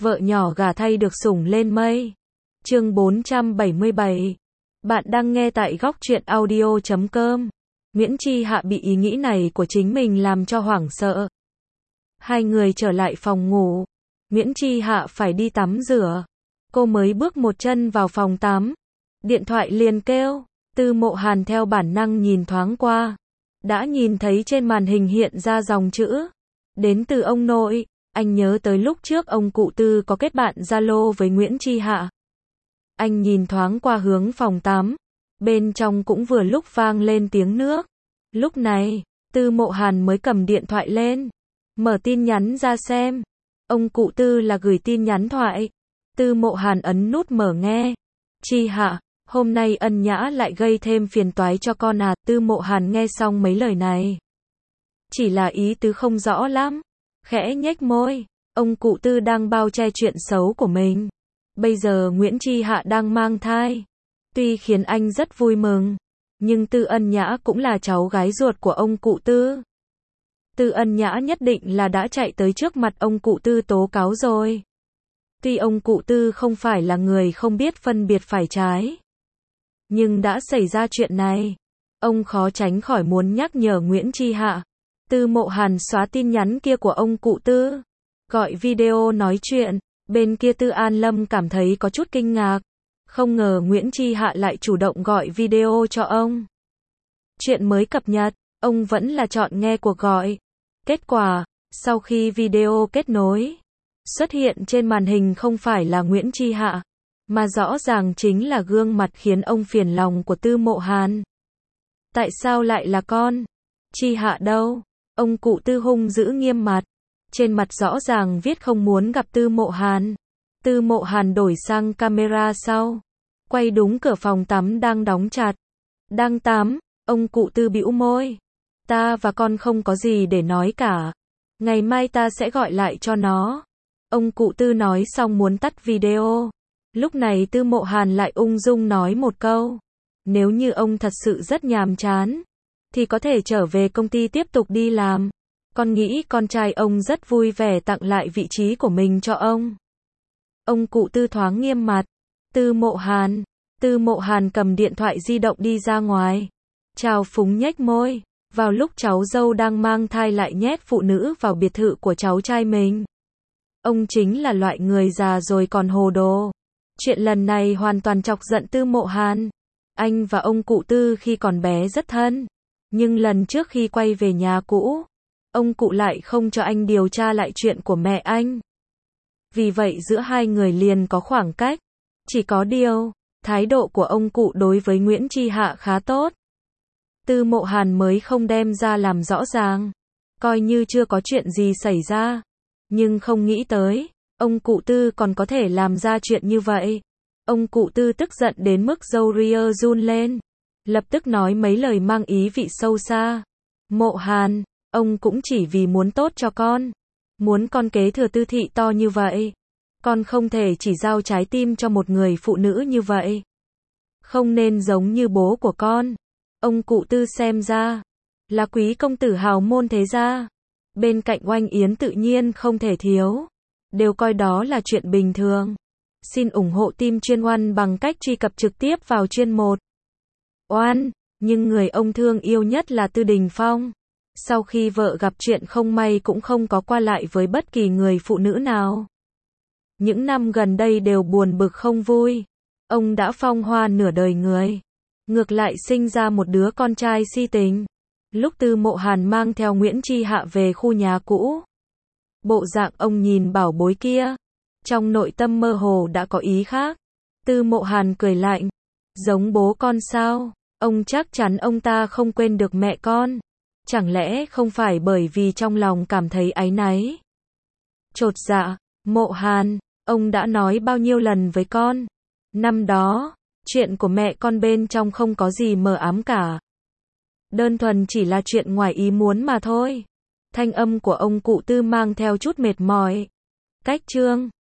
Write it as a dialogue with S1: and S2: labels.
S1: vợ nhỏ gả thay được sủng lên mây. Chương 477. Bạn đang nghe tại góc truyện audio.com. Nguyễn Chi Hạ bị ý nghĩ này của chính mình làm cho hoảng sợ. Hai người trở lại phòng ngủ. Nguyễn Chi Hạ phải đi tắm rửa. Cô mới bước một chân vào phòng tắm. Điện thoại liền kêu. Tư Mộ Hàn theo bản năng nhìn thoáng qua. Đã nhìn thấy trên màn hình hiện ra dòng chữ. Đến từ ông nội. Anh nhớ tới lúc trước ông cụ Tư có kết bạn Zalo với Nguyễn Chi Hạ. Anh nhìn thoáng qua hướng phòng tắm. Bên trong cũng vừa lúc vang lên tiếng nước. Lúc này, Tư Mộ Hàn mới cầm điện thoại lên. Mở tin nhắn ra xem. Ông cụ Tư là gửi tin nhắn thoại. Tư Mộ Hàn ấn nút mở nghe. Chi Hạ, hôm nay Ân Nhã lại gây thêm phiền toái cho con à? Tư Mộ Hàn nghe xong mấy lời này. Chỉ là ý tứ không rõ lắm. Khẽ nhếch môi. Ông cụ Tư đang bao che chuyện xấu của mình. Bây giờ Nguyễn Chi Hạ đang mang thai. Tuy khiến anh rất vui mừng, nhưng Tư Ân Nhã cũng là cháu gái ruột của ông cụ Tư. Tư Ân Nhã nhất định là đã chạy tới trước mặt ông cụ Tư tố cáo rồi. Tuy ông cụ Tư không phải là người không biết phân biệt phải trái, nhưng đã xảy ra chuyện này, ông khó tránh khỏi muốn nhắc nhở Nguyễn Chi Hạ. Tư Mộ Hàn xóa tin nhắn kia của ông cụ Tư, gọi video nói chuyện. Bên kia Tư An Lâm cảm thấy có chút kinh ngạc. Không ngờ Nguyễn Chi Hạ lại chủ động gọi video cho ông. Chuyện mới cập nhật, ông vẫn là chọn nghe cuộc gọi. Kết quả, sau khi video kết nối, xuất hiện trên màn hình không phải là Nguyễn Chi Hạ, mà rõ ràng chính là gương mặt khiến ông phiền lòng của Tư Mộ Hàn. Tại sao lại là con? Chi Hạ đâu? Ông cụ Tư hung dữ nghiêm mặt. Trên mặt rõ ràng viết không muốn gặp Tư Mộ Hàn. Tư Mộ Hàn đổi sang camera sau. Quay đúng cửa phòng tắm đang đóng chặt. Đang tắm, ông cụ Tư bĩu môi. Ta và con không có gì để nói cả. Ngày mai ta sẽ gọi lại cho nó. Ông cụ Tư nói xong muốn tắt video. Lúc này Tư Mộ Hàn lại ung dung nói một câu. Nếu như ông thật sự rất nhàm chán, thì có thể trở về công ty tiếp tục đi làm. Con nghĩ con trai ông rất vui vẻ tặng lại vị trí của mình cho ông. Ông cụ Tư thoáng nghiêm mặt. Tư Mộ Hàn cầm điện thoại di động đi ra ngoài. Chào phúng nhếch môi. Vào lúc cháu dâu đang mang thai lại nhét phụ nữ vào biệt thự của cháu trai mình. Ông chính là loại người già rồi còn hồ đồ. Chuyện lần này hoàn toàn chọc giận Tư Mộ Hàn. Anh và ông cụ Tư khi còn bé rất thân. Nhưng lần trước khi quay về nhà cũ, ông cụ lại không cho anh điều tra lại chuyện của mẹ anh. Vì vậy giữa hai người liền có khoảng cách. Chỉ có điều, thái độ của ông cụ đối với Nguyễn Chi Hạ khá tốt. Tư Mộ Hàn mới không đem ra làm rõ ràng. Coi như chưa có chuyện gì xảy ra. Nhưng không nghĩ tới, ông cụ Tư còn có thể làm ra chuyện như vậy. Ông cụ Tư tức giận đến mức râu ria run lên. Lập tức nói mấy lời mang ý vị sâu xa. Mộ Hàn, ông cũng chỉ vì muốn tốt cho con. Muốn con kế thừa Tư thị to như vậy. Con không thể chỉ giao trái tim cho một người phụ nữ như vậy. Không nên giống như bố của con. Ông cụ Tư xem ra là quý công tử hào môn thế gia. Bên cạnh Oanh Yến tự nhiên không thể thiếu. Đều coi đó là chuyện bình thường. Xin ủng hộ team chuyên Oan bằng cách truy cập trực tiếp vào chuyên 1. Oan, nhưng người ông thương yêu nhất là Tư Đình Phong. Sau khi vợ gặp chuyện không may cũng không có qua lại với bất kỳ người phụ nữ nào. Những năm gần đây đều buồn bực không vui. Ông đã phong hoa nửa đời người. Ngược lại sinh ra một đứa con trai si tình. Lúc Tư Mộ Hàn mang theo Nguyễn Chi Hạ về khu nhà cũ, bộ dạng ông nhìn bảo bối kia, trong nội tâm mơ hồ đã có ý khác. Tư Mộ Hàn cười lạnh. Giống bố con sao? Ông chắc chắn ông ta không quên được mẹ con. Chẳng lẽ không phải bởi vì trong lòng cảm thấy áy náy? Chột dạ. Mộ Hàn, ông đã nói bao nhiêu lần với con. Năm đó, chuyện của mẹ con bên trong không có gì mờ ám cả. Đơn thuần chỉ là chuyện ngoài ý muốn mà thôi. Thanh âm của ông cụ Tư mang theo chút mệt mỏi. Cách chương